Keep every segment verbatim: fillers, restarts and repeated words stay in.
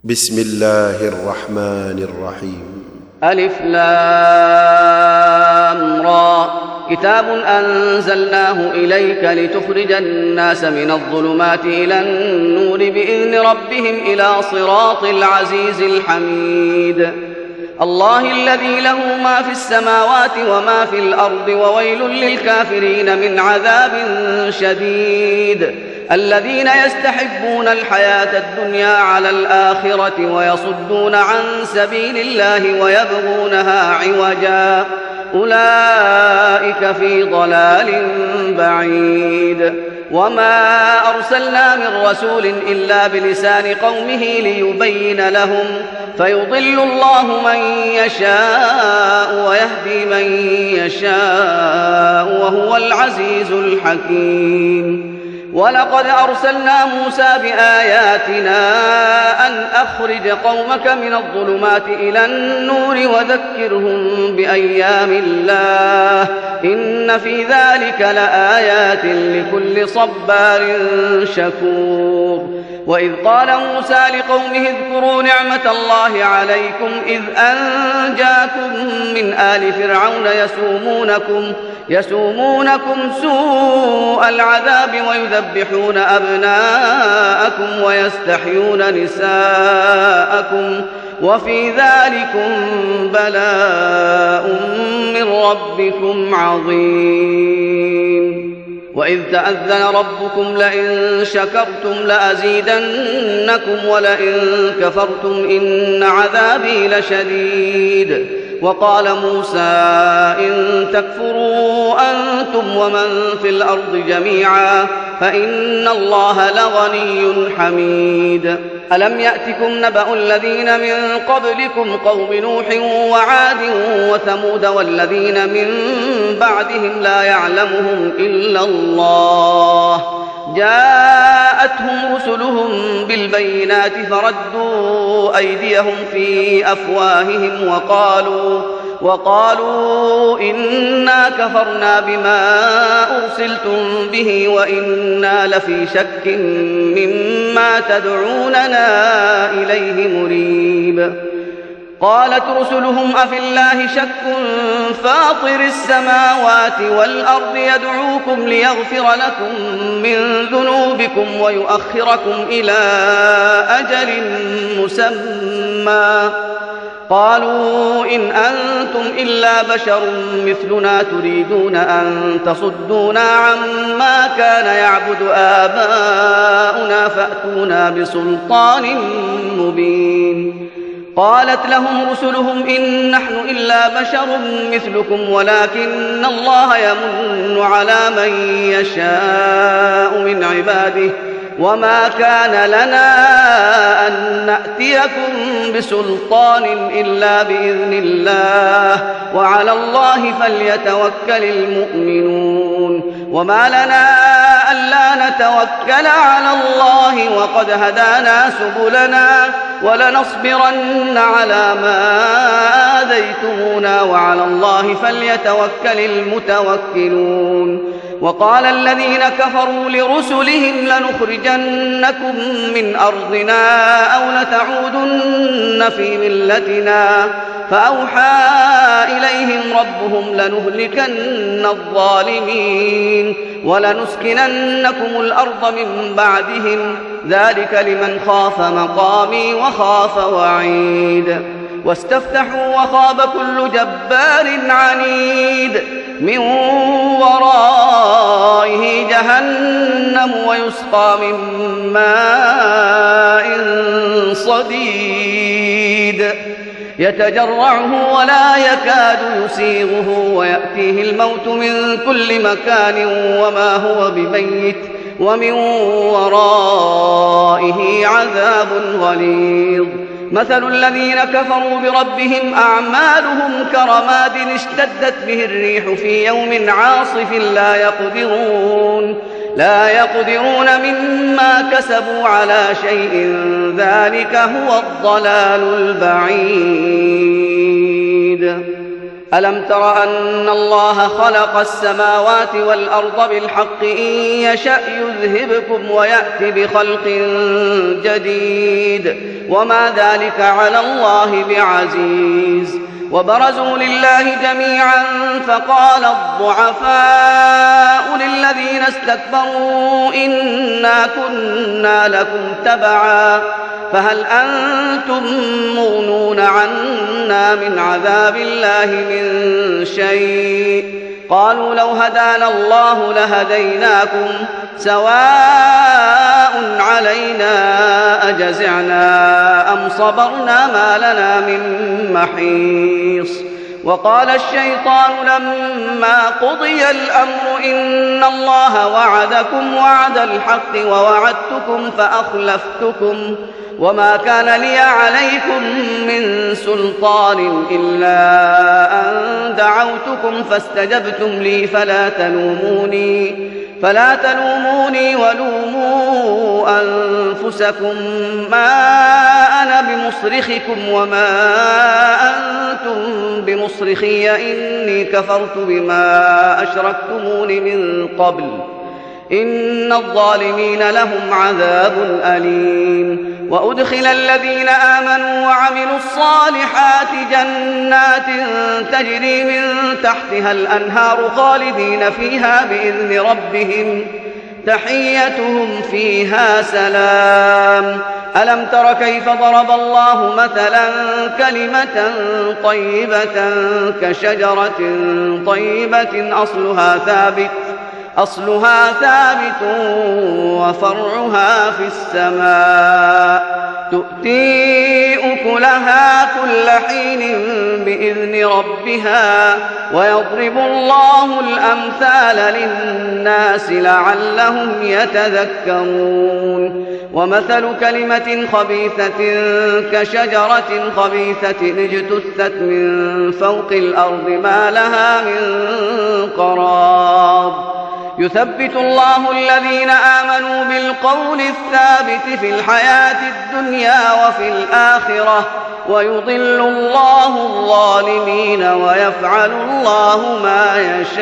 بسم الله الرحمن الرحيم. ألف لام را كتاب أنزلناه إليك لتخرج الناس من الظلمات إلى النور بإذن ربهم إلى صراط العزيز الحميد. الله الذي له ما في السماوات وما في الأرض وويل للكافرين من عذاب شديد. الذين يستحبون الحياة الدنيا على الآخرة ويصدون عن سبيل الله ويبغونها عوجا أولئك في ضلال بعيد. وما أرسلنا من رسول إلا بلسان قومه ليبين لهم فيضل الله من يشاء ويهدي من يشاء وهو العزيز الحكيم. ولقد أرسلنا موسى بآياتنا أن أخرج قومك من الظلمات إلى النور وذكرهم بأيام الله إن في ذلك لآيات لكل صبار شكور. وإذ قال موسى لقومه اذكروا نعمة الله عليكم إذ أنجاكم من آل فرعون يسومونكم يسومونكم سوء العذاب ويذبحون أبناءكم ويستحيون نساءكم وفي ذلكم بلاء من ربكم عظيم. وإذ تأذن ربكم لئن شكرتم لأزيدنكم ولئن كفرتم إن عذابي لشديد. وقال موسى إن تكفروا أنتم ومن في الأرض جميعا فإن الله لغني حميد. ألم يأتكم نبأ الذين من قبلكم قوم نوح وعاد وثمود والذين من بعدهم لا يعلمهم إلا الله جاءتهم رسلهم بالبينات فردوا أيديهم في أفواههم وقالوا وقالوا إنا كفرنا بما أرسلتم به وإنا لفي شك مما تدعوننا إليه مريب. قالت رسلهم أفي الله شك فاطر السماوات والأرض يدعوكم ليغفر لكم من ذنوبكم ويؤخركم إلى أجل مسمى قالوا إن أنتم إلا بشر مثلنا تريدون أن تصدونا عما كان يعبد آباؤنا فأتونا بسلطان مبين. قالت لهم رسلهم إن نحن إلا بشر مثلكم ولكن الله يمن على من يشاء من عباده وما كان لنا أن نأتيكم بسلطان إلا بإذن الله وعلى الله فليتوكل المؤمنون. وما لنا ألا نتوكل على الله وقد هدانا سبلنا ولنصبرن على ما آذيتمونا وعلى الله فليتوكل المتوكلون. وقال الذين كفروا لرسلهم لنخرجنكم من أرضنا أو لتعودن في ملتنا فأوحى إليهم ربهم لنهلكن الظالمين ولنسكننكم الأرض من بعدهم ذلك لمن خاف مقامي وخاف وعيد. واستفتحوا وخاب كل جبار عنيد من ورائه جهنم ويسقى من ماء صديد يتجرعه ولا يكاد يسيغه ويأتيه الموت من كل مكان وما هو بميت ومن ورائه عذاب غليظ. مثل الذين كفروا بربهم أعمالهم كرماد اشتدت به الريح في يوم عاصف لا يقدرون لا يقدرون مما كسبوا على شيء ذلك هو الضلال البعيد. ألم تر أن الله خلق السماوات والأرض بالحق إن يشأ يذهبكم ويأت بخلق جديد وما ذلك على الله بعزيز. وبرزوا لله جميعا فقال الضعفاء للذين استكبروا إنا كنا لكم تبعا فهل أنتم مغنون عنا من عذاب الله من شيء؟ قالوا لو هدانا الله لهديناكم سواء علينا أجزعنا أم صبرنا ما لنا من محيص. وقال الشيطان لما قضي الأمر إن الله وعدكم وعد الحق ووعدتكم فأخلفتكم وما كان لي عليكم من سلطان إلا أن دعوتكم فاستجبتم لي فلا تلوموني فلا تلوموني ولوموا أنفسكم ما أنا بمصرخكم وما أنتم بمصرخي إني كفرت بما أشركتمون من قبل إن الظالمين لهم عذاب أليم. وأدخل الذين آمنوا وعملوا الصالحات جنات تجري من تحتها الأنهار خالدين فيها بإذن ربهم تحيتهم فيها سلام. ألم تر كيف ضرب الله مثلا كلمة طيبة كشجرة طيبة أصلها ثابت أصلها ثابت وفرعها في السماء تؤتي أكلها كل حين بإذن ربها ويضرب الله الأمثال للناس لعلهم يتذكرون. ومثل كلمة خبيثة كشجرة خبيثة اجتثت من فوق الأرض ما لها من قرار يثبت الله الذين آمنوا بالقول الثابت في الحياة الدنيا وفي الآخرة ويضل الله الظالمين ويفعل الله ما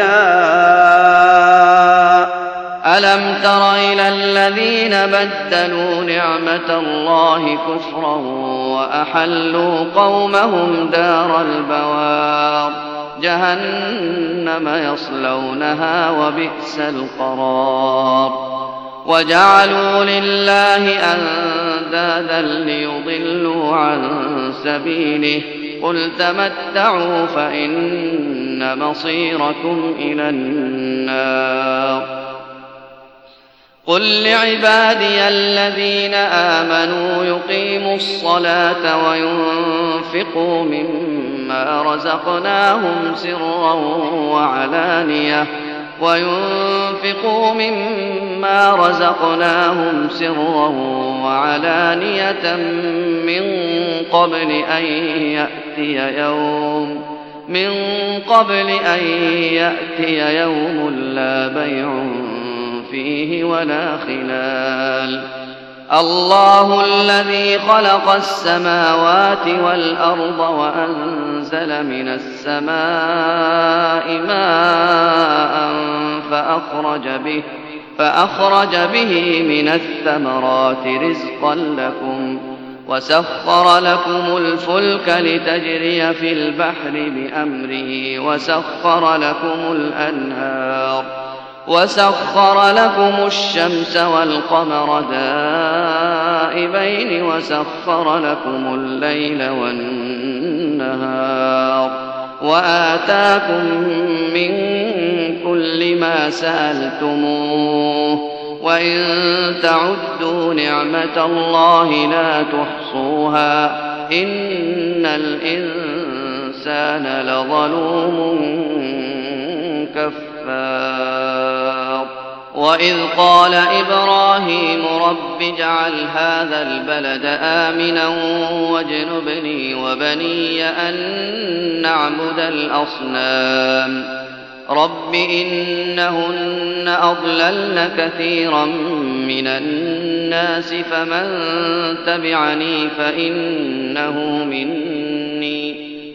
يشاء. ألم تر إلى الذين بدلوا نعمة الله كفرا وأحلوا قومهم دار البوار جهنم يصلونها وبئس القرار. وجعلوا لله أندادا ليضلوا عن سبيله قل تمتعوا فإن مصيركم إلى النار. قل لعبادي الذين آمنوا يقيموا الصلاة وينفقوا مما رزقناهم سرا وعلانية وينفقوا مما رزقناهم سرا وعلانية من قبل أن يأتي يوم من قبل أن يأتي يوم لا بيع فيه ولا خلال. الله الذي خلق السماوات والأرض وأنزل من السماء ماء فأخرج به, فأخرج به من الثمرات رزقا لكم وسخر لكم الفلك لتجري في البحر بأمره وسخر لكم الأنهار وسخر لكم الشمس والقمر دائبين وسخر لكم الليل والنهار وآتاكم من كل ما سألتموه وإن تعدوا نعمة الله لا تحصوها إن الإنسان لظلوم كفار. وإذ قال إبراهيم رب اجعل هذا البلد آمنا واجنبني وبني أن نعبد الأصنام رب إنهن أضللن كثيرا من الناس فمن تبعني فإنه مني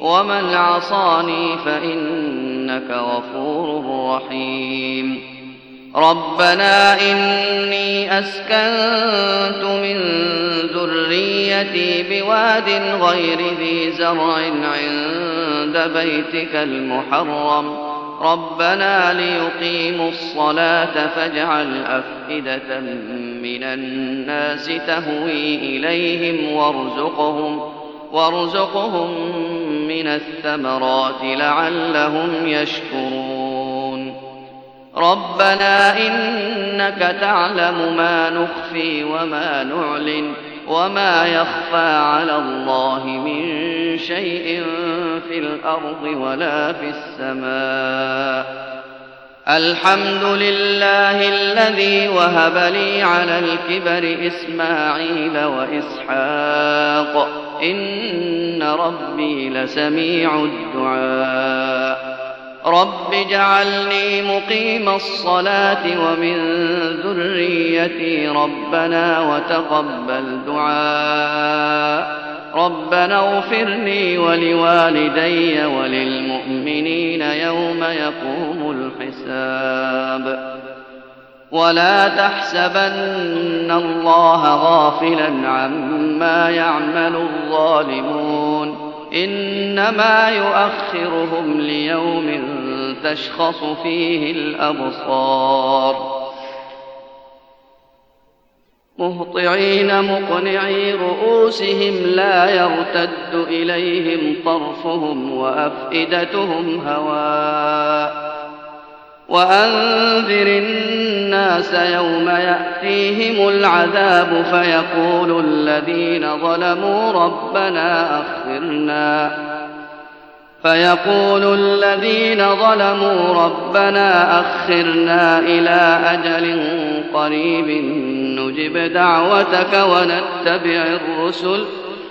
ومن عصاني فإنك غفور رحيم ربنا إني أسكنت من ذريتي بواد غير ذي زرع عند بيتك المحرم ربنا ليقيموا الصلاة فاجعل أفئدة من الناس تهوي إليهم وارزقهم, وارزقهم من الثمرات لعلهم يشكرون ربنا إنك تعلم ما نخفي وما نعلن وما يخفى على الله من شيء في الأرض ولا في السماء الحمد لله الذي وهب لي على الكبر إسماعيل وإسحاق إن ربي لسميع الدعاء رب اجعلني مقيم الصلاة ومن ذريتي ربنا وتقبل دعاء ربنا اغفر لي ولوالدي وللمؤمنين يوم يقوم الحساب ولا تحسبن الله غافلا عما يعمل الظالمون إنما يؤخرهم ليوم تشخص فيه الأبصار مهطعين مقنعي رؤوسهم لا يرتد إليهم طرفهم وأفئدتهم هواء وأنذر الناس يوم يأتيهم العذاب فيقول الذين ظلموا ربنا أخرنا فيقول الذين ظلموا ربنا أخرنا إلى أجل قريب نجب دعوتك ونتبع الرسل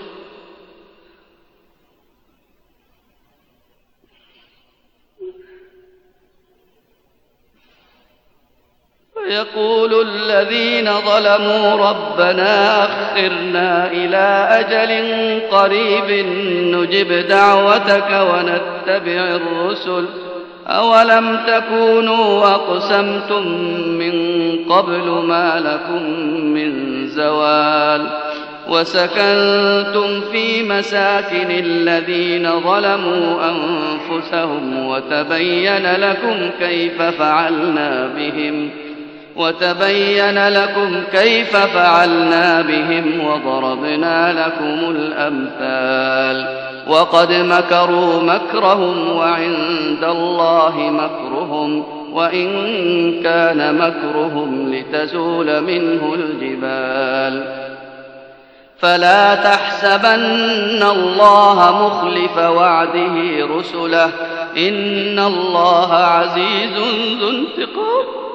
فيقول الذين ظلموا ربنا أخرنا إلى أجل قريب نجب دعوتك ونتبع الرسل أولم تكونوا أقسمتم من قبل ما لكم من زوال وسكنتم في مساكن الذين ظلموا أنفسهم وتبين لكم كيف فعلنا بهم وتبين لكم كيف فعلنا بهم وضربنا لكم الأمثال وقد مكروا مكرهم وعند الله مكرهم وإن كان مكرهم لتزول منه الجبال فلا تحسبن الله مخلف وعده رسله إن الله عزيز ذو انتقام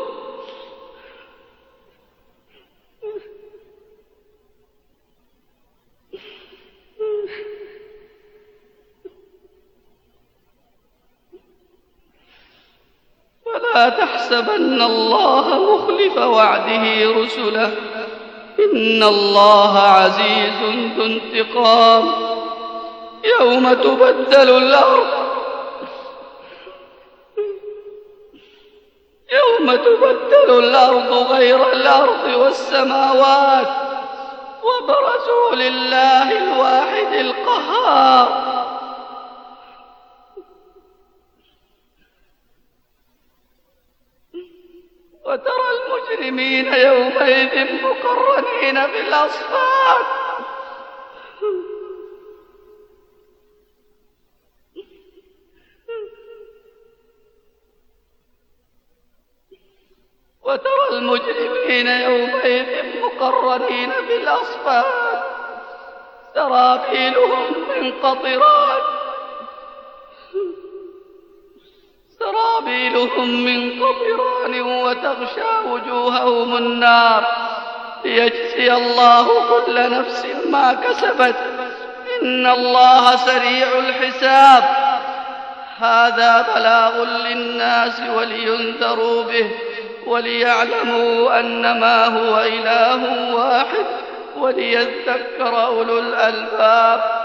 فلا تحسبن الله مخلف وعده رسله إن الله عزيز ذو انتقام يوم تبدل الأرض يوم تبدل الأرض غير الأرض والسماوات وبرزوا لله الواحد القهار وترى المجرمين يومئذ مقرنين في الأصفاد وترى المجرمين يومئذ مقرنين في الأصفاد سرابيلهم من قطران سرابيلهم من قطران وتغشى وجوههم النار ليجزي الله كل نفس ما كسبت إن الله سريع الحساب هذا بلاغ للناس ولينذروا به وليعلموا أنما هو إله واحد وليذكر أولو الألباب